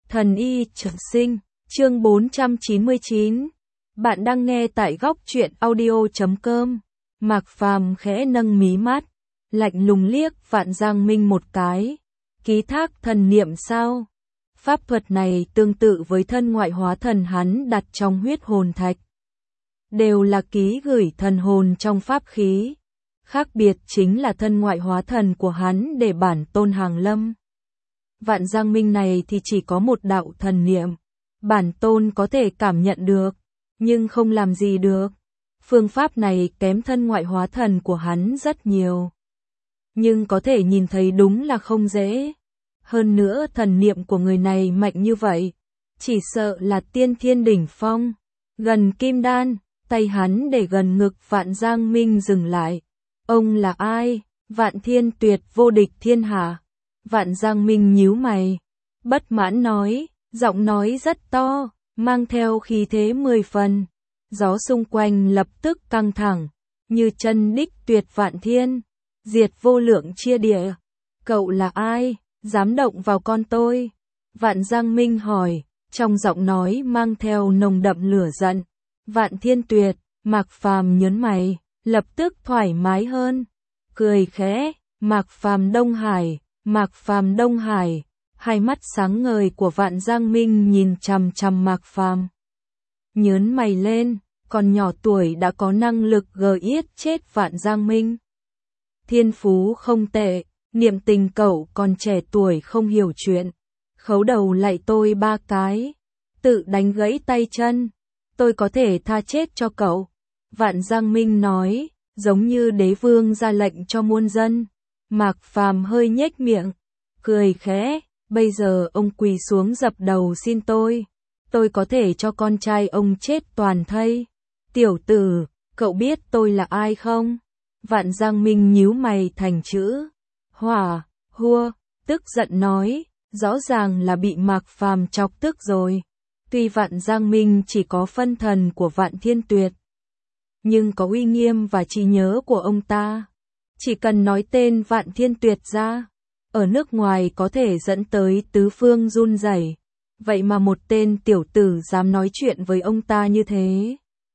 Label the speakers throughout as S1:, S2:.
S1: Thần y trường sinh, chương 499. Bạn đang nghe tại góc truyện audio.com. Mạc Phàm khẽ nâng mí mắt, lạnh lùng liếc Vạn Giang Minh một cái. Ký thác thần niệm sao? Pháp thuật này tương tự với thân ngoại hóa thần hắn đặt trong huyết hồn thạch. Đều là ký gửi thần hồn trong pháp khí. Khác biệt chính là thân ngoại hóa thần của hắn để bản tôn hàng lâm. Vạn Giang Minh này thì chỉ có một đạo thần niệm. Bản tôn có thể cảm nhận được, nhưng không làm gì được. Phương pháp này kém thân ngoại hóa thần của hắn rất nhiều. Nhưng có thể nhìn thấy đúng là không dễ. Hơn nữa thần niệm của người này mạnh như vậy. Chỉ sợ là tiên thiên đỉnh phong. Gần kim đan, tay hắn để gần ngực Vạn Giang Minh dừng lại. Ông là ai? Vạn Thiên Tuyệt vô địch thiên hạ. Vạn Giang Minh nhíu mày, bất mãn nói, giọng nói rất to, mang theo khí thế 10 phần. Gió xung quanh lập tức căng thẳng, như chân đích tuyệt vạn thiên, diệt vô lượng chia địa. Cậu là ai, dám động vào con tôi? Vạn Giang Minh hỏi, trong giọng nói mang theo nồng đậm lửa giận. Vạn Thiên Tuyệt, Mạc Phàm nhớn mày, lập tức thoải mái hơn, cười khẽ, Mạc Phàm Đông Hải. Mạc Phàm Đông Hải, hai mắt sáng ngời của Vạn Giang Minh nhìn chằm chằm Mạc Phàm. Nhớn mày lên, còn nhỏ tuổi đã có năng lực giết chết Vạn Giang Minh. Thiên phú không tệ, niệm tình cậu còn trẻ tuổi không hiểu chuyện. Khấu đầu lạy tôi 3 cái, tự đánh gãy tay chân, tôi có thể tha chết cho cậu. Vạn Giang Minh nói, giống như đế vương ra lệnh cho muôn dân. Mạc Phàm hơi nhếch miệng, cười khẽ, bây giờ ông quỳ xuống dập đầu xin tôi có thể cho con trai ông chết toàn thây. Tiểu tử, cậu biết tôi là ai không? Vạn Giang Minh nhíu mày thành chữ hỏa, hua, tức giận nói, rõ ràng là bị Mạc Phàm chọc tức rồi. Tuy Vạn Giang Minh chỉ có phân thần của Vạn Thiên Tuyệt, nhưng có uy nghiêm và trí nhớ của ông ta. Chỉ cần nói tên Vạn Thiên Tuyệt ra, ở nước ngoài có thể dẫn tới tứ phương run rẩy. Vậy mà một tên tiểu tử dám nói chuyện với ông ta như thế.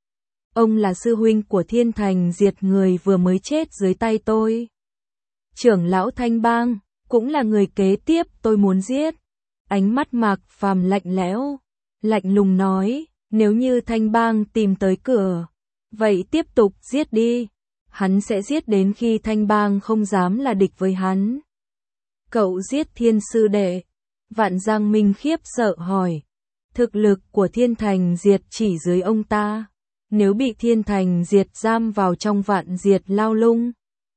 S1: Ông là sư huynh của Thiên Thành Diệt người vừa mới chết dưới tay tôi. Trưởng lão Thanh Bang, cũng là người kế tiếp tôi muốn giết. Ánh mắt Mạc Phàm lạnh lẽo, lạnh lùng nói, nếu như Thanh Bang tìm tới cửa, vậy tiếp tục giết đi. Hắn sẽ giết đến khi Thanh Bang không dám là địch với hắn. Cậu giết Thiên sư đệ? Vạn Giang Minh khiếp sợ hỏi. Thực lực của Thiên Thành Diệt chỉ dưới ông ta. Nếu bị Thiên Thành Diệt giam vào trong Vạn Diệt lao lung,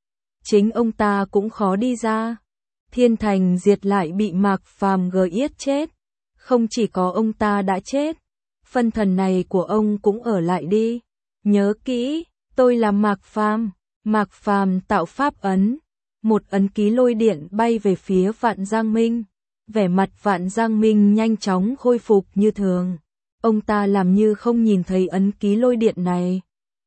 S1: chính ông ta cũng khó đi ra. Thiên Thành Diệt lại bị Mạc Phàm giết chết. Không chỉ có ông ta đã chết, phân thần này của ông cũng ở lại đi. Nhớ kỹ, tôi là Mạc Phàm. Mạc Phàm tạo pháp ấn, một ấn ký lôi điện bay về phía Vạn Giang Minh. Vẻ mặt Vạn Giang Minh nhanh chóng khôi phục như thường. Ông ta làm như không nhìn thấy ấn ký lôi điện này.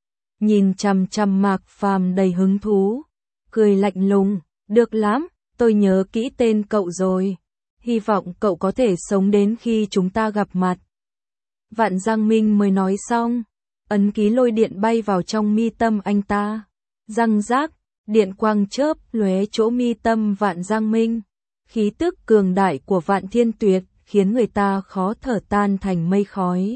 S1: Nhìn chằm chằm Mạc Phàm đầy hứng thú, cười lạnh lùng, được lắm, tôi nhớ kỹ tên cậu rồi. Hy vọng cậu có thể sống đến khi chúng ta gặp mặt. Vạn Giang Minh mới nói xong, ấn ký lôi điện bay vào trong mi tâm anh ta. Răng rác, điện quang chớp lóe chỗ mi tâm Vạn Giang Minh. Khí tức cường đại của Vạn Thiên Tuyệt khiến người ta khó thở tan thành mây khói.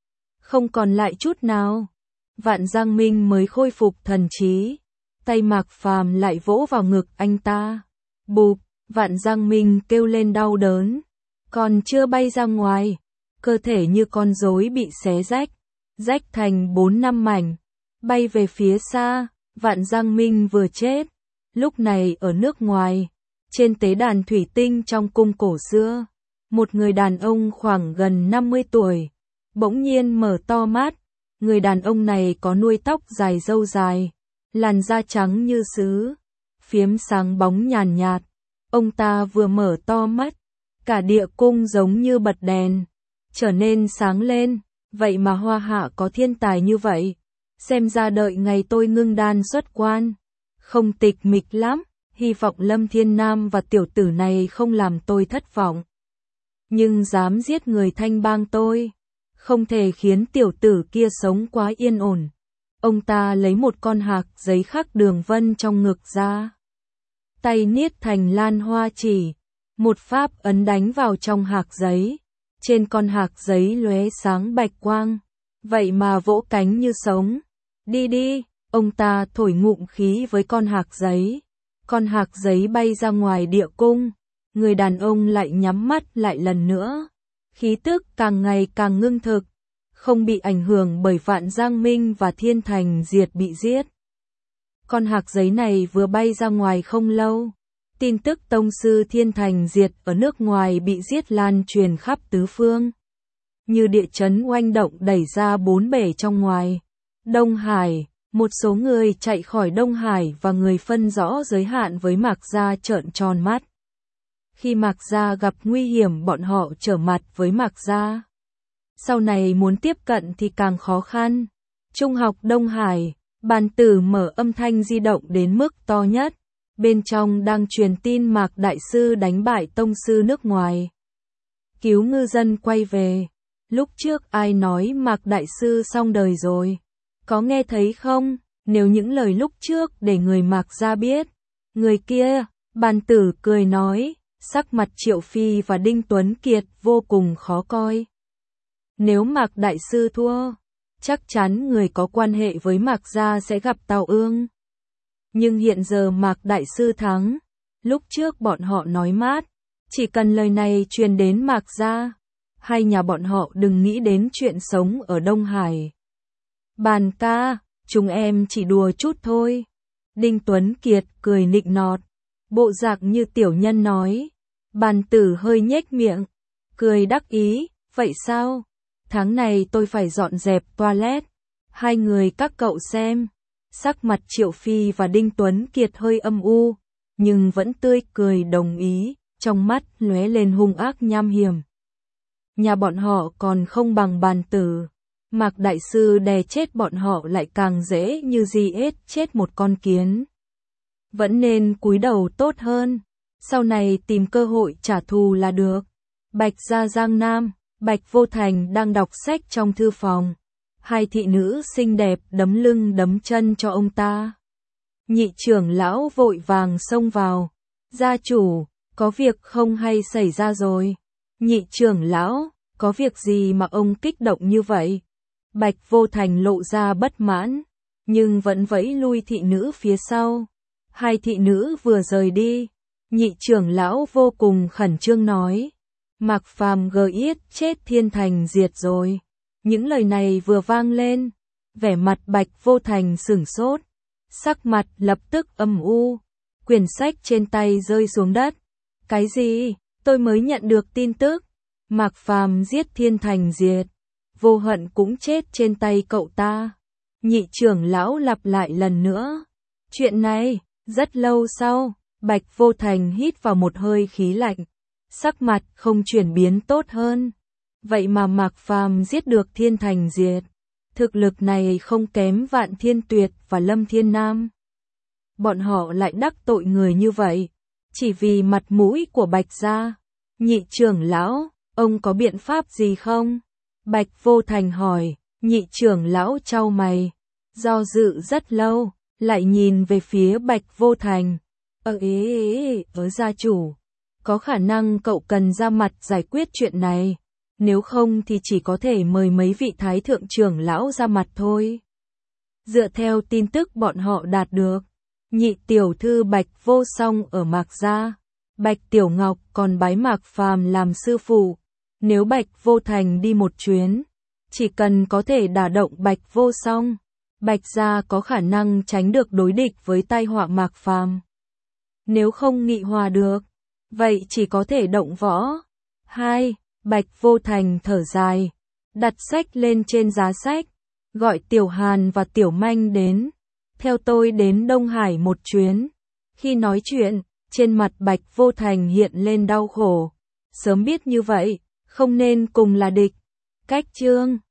S1: Không còn lại chút nào. Vạn Giang Minh mới khôi phục thần trí. Tay Mạc Phàm lại vỗ vào ngực anh ta. Bụp, Vạn Giang Minh kêu lên đau đớn. Còn chưa bay ra ngoài, cơ thể như con rối bị xé rách thành 4-5 mảnh, bay về phía xa. Vạn Giang Minh vừa chết, lúc này ở nước ngoài, trên tế đàn thủy tinh trong cung cổ xưa, một người đàn ông khoảng gần 50 tuổi, bỗng nhiên mở to mắt. Người đàn ông này có nuôi tóc dài râu dài, làn da trắng như sứ, phiếm sáng bóng nhàn nhạt. Ông ta vừa mở to mắt, cả địa cung giống như bật đèn, trở nên sáng lên. Vậy mà Hoa Hạ có thiên tài như vậy. Xem ra đợi ngày tôi ngưng đan xuất quan, không tịch mịch lắm. Hy vọng Lâm Thiên Nam và tiểu tử này không làm tôi thất vọng. nhưng dám giết người Thanh Bang tôi. Không thể khiến tiểu tử kia sống quá yên ổn. Ông ta lấy một con hạc giấy khắc đường vân trong ngực ra. Tay niết thành lan hoa chỉ. Một pháp ấn đánh vào trong hạc giấy. Trên con hạc giấy lóe sáng bạch quang. Vậy mà vỗ cánh như sống. Đi đi, ông ta thổi ngụm khí với con hạc giấy. Con hạc giấy bay ra ngoài địa cung. Người đàn ông lại nhắm mắt lại lần nữa. Khí tức càng ngày càng ngưng thực. Không bị ảnh hưởng bởi Vạn Giang Minh và Thiên Thành Diệt bị giết. Con hạc giấy này vừa bay ra ngoài không lâu. Tin tức tông sư Thiên Thành Diệt ở nước ngoài bị giết lan truyền khắp tứ phương. Như địa chấn oanh động đẩy ra bốn bể trong ngoài. Đông Hải, một số người chạy khỏi Đông Hải và người phân rõ giới hạn với Mạc Gia trợn tròn mắt. Khi Mạc Gia gặp nguy hiểm bọn họ trở mặt với Mạc Gia. Sau này muốn tiếp cận thì càng khó khăn. Trung học Đông Hải, bàn tử mở âm thanh di động đến mức to nhất. Bên trong đang truyền tin Mạc Đại Sư đánh bại tông sư nước ngoài. Cứu ngư dân quay về. Lúc trước ai nói Mạc Đại Sư xong đời rồi? Có nghe thấy không? Nếu những lời lúc trước để người Mạc Gia biết. Người kia, bàn tử cười nói, sắc mặt Triệu Phi và Đinh Tuấn Kiệt vô cùng khó coi. Nếu Mạc Đại Sư thua, chắc chắn người có quan hệ với Mạc Gia sẽ gặp tào ương. Nhưng hiện giờ Mạc Đại Sư thắng. Lúc trước bọn họ nói mát, chỉ cần lời này truyền đến Mạc Gia, hai nhà bọn họ đừng nghĩ đến chuyện sống ở Đông Hải. Bàn ca, chúng em chỉ đùa chút thôi. Đinh Tuấn Kiệt cười nịnh nọt, bộ dạng như tiểu nhân nói. Bàn tử hơi nhếch miệng, cười đắc ý, vậy sao? Tháng này tôi phải dọn dẹp toilet. Hai người các cậu xem. Sắc mặt Triệu Phi và Đinh Tuấn Kiệt hơi âm u, nhưng vẫn tươi cười đồng ý, trong mắt lóe lên hung ác nham hiểm. Nhà bọn họ còn không bằng bàn tử. Mạc Đại Sư đè chết bọn họ lại càng dễ như di ếch chết một con kiến. Vẫn nên cúi đầu tốt hơn. Sau này tìm cơ hội trả thù là được. Bạch Gia Giang Nam, Bạch Vô Thành đang đọc sách trong thư phòng. Hai thị nữ xinh đẹp đấm lưng đấm chân cho ông ta. Nhị trưởng lão vội vàng xông vào. Gia chủ, có việc không hay xảy ra rồi. Nhị trưởng lão, có việc gì mà ông kích động như vậy? Bạch Vô Thành lộ ra bất mãn, nhưng vẫn vẫy lui thị nữ phía sau. Hai thị nữ vừa rời đi. Nhị trưởng lão vô cùng khẩn trương nói. Mạc Phàm yết chết Thiên Thành Diệt rồi. Những lời này vừa vang lên, vẻ mặt Bạch Vô Thành sửng sốt, sắc mặt lập tức âm u, quyển sách trên tay rơi xuống đất. Cái gì? Tôi mới nhận được tin tức. Mạc Phàm giết Thiên Thành Diệt, Vô Hận cũng chết trên tay cậu ta. Nhị trưởng lão lặp lại lần nữa. Chuyện này, rất lâu sau, Bạch Vô Thành hít vào một hơi khí lạnh, sắc mặt không chuyển biến tốt hơn. Vậy mà Mạc Phàm giết được Thiên Thành Diệt, thực lực này không kém Vạn Thiên Tuyệt và Lâm Thiên Nam. Bọn họ lại đắc tội người như vậy, chỉ vì mặt mũi của Bạch Gia. Nhị trưởng lão, ông có biện pháp gì không? Bạch Vô Thành hỏi. Nhị trưởng lão chau mày, do dự rất lâu, lại nhìn về phía Bạch Vô Thành. Gia chủ, có khả năng cậu cần ra mặt giải quyết chuyện này. Nếu không thì chỉ có thể mời mấy vị thái thượng trưởng lão ra mặt thôi. Dựa theo tin tức bọn họ đạt được, nhị tiểu thư Bạch Vô Song ở Mạc Gia, Bạch Tiểu Ngọc còn bái Mạc Phàm làm sư phụ. Nếu Bạch Vô Thành đi một chuyến, chỉ cần có thể đả động Bạch Vô Song, Bạch Gia có khả năng tránh được đối địch với tai họa Mạc Phàm. Nếu không nghị hòa được, vậy chỉ có thể động võ. 2. Bạch Vô Thành thở dài, đặt sách lên trên giá sách, gọi Tiểu Hàn và Tiểu Manh đến. Theo tôi đến Đông Hải một chuyến. Khi nói chuyện, trên mặt Bạch Vô Thành hiện lên đau khổ. Sớm biết như vậy, không nên cùng là địch. Cách chương